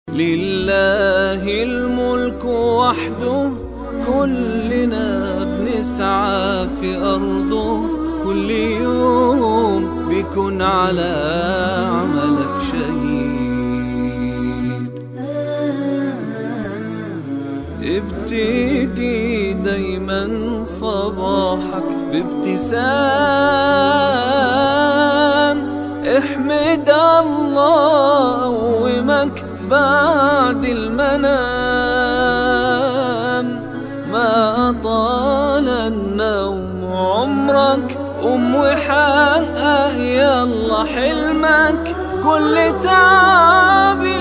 لله الملك وحده، كلنا بنسعى في أرضه. كل يوم بيكون على عملك شهيد. ابتدي دايما صباحك بابتسام، احمد الله قومك بعد المنام. ما أطال النوم عمرك، قم وحقق يلا حلمك. كل تعب